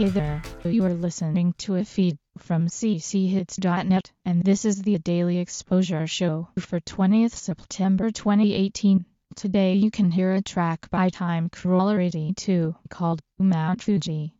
Hey there, you are listening to a feed from cchits.net, and this is the Daily Exposure Show for 20th September 2018. Today you can hear a track by Time Crawler 82 called Mount Fuji.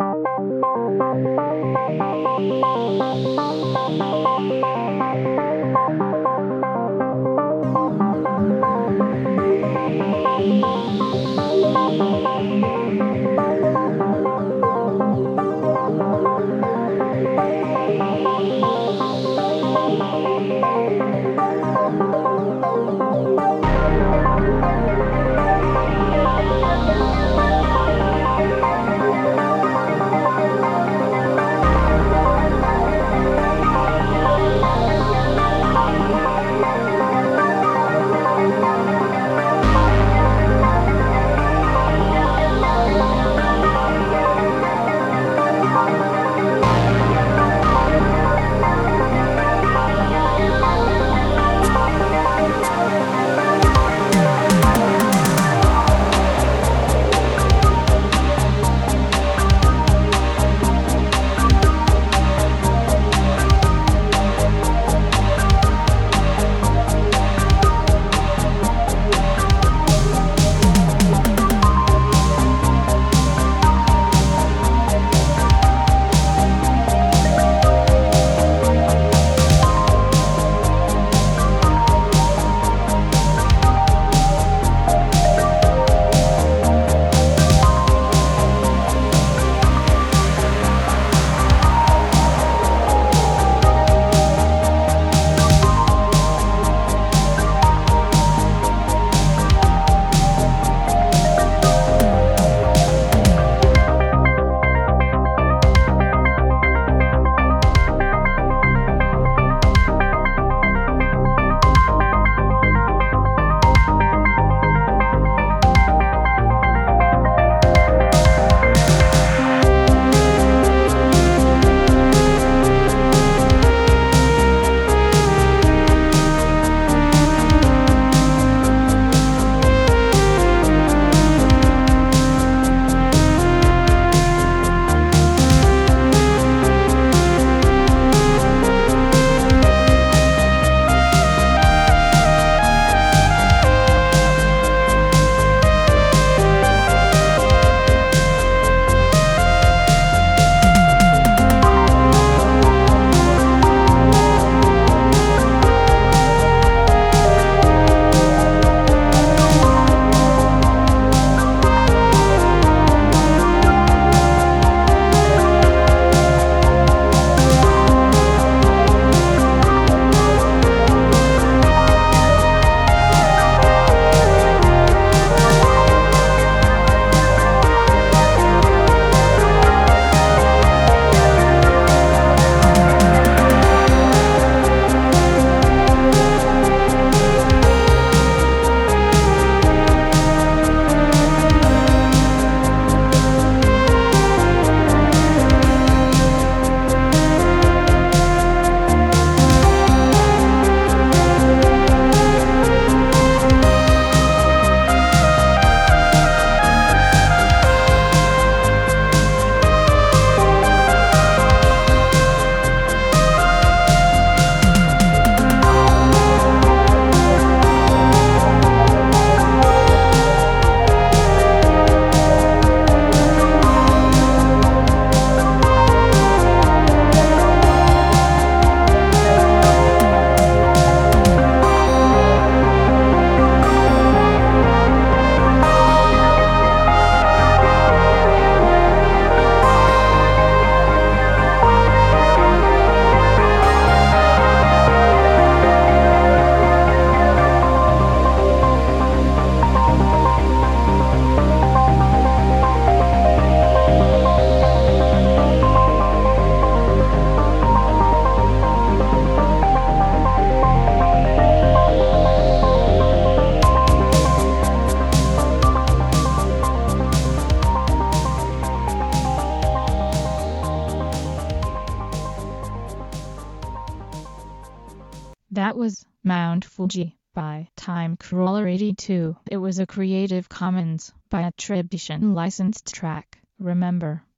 That was Mount Fuji by Time Crawler 82. It was a Creative Commons by attribution licensed track. Remember,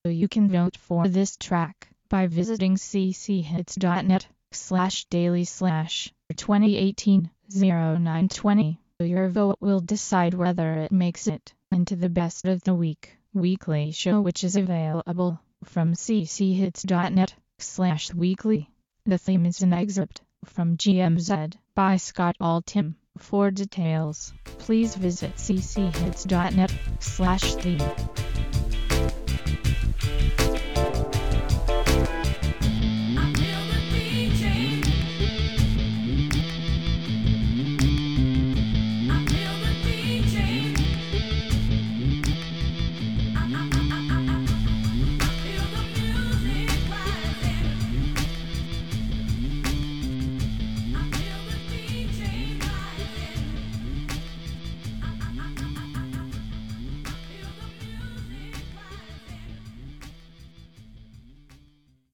You can vote for this track by visiting cchits.net/daily/2018-0920. Your vote will decide whether it makes it into the Best of the Week weekly show, which is available from cchits.net/weekly. The theme is an excerpt from GMZ by Scott Altham. For details, please visit cchits.net/theme.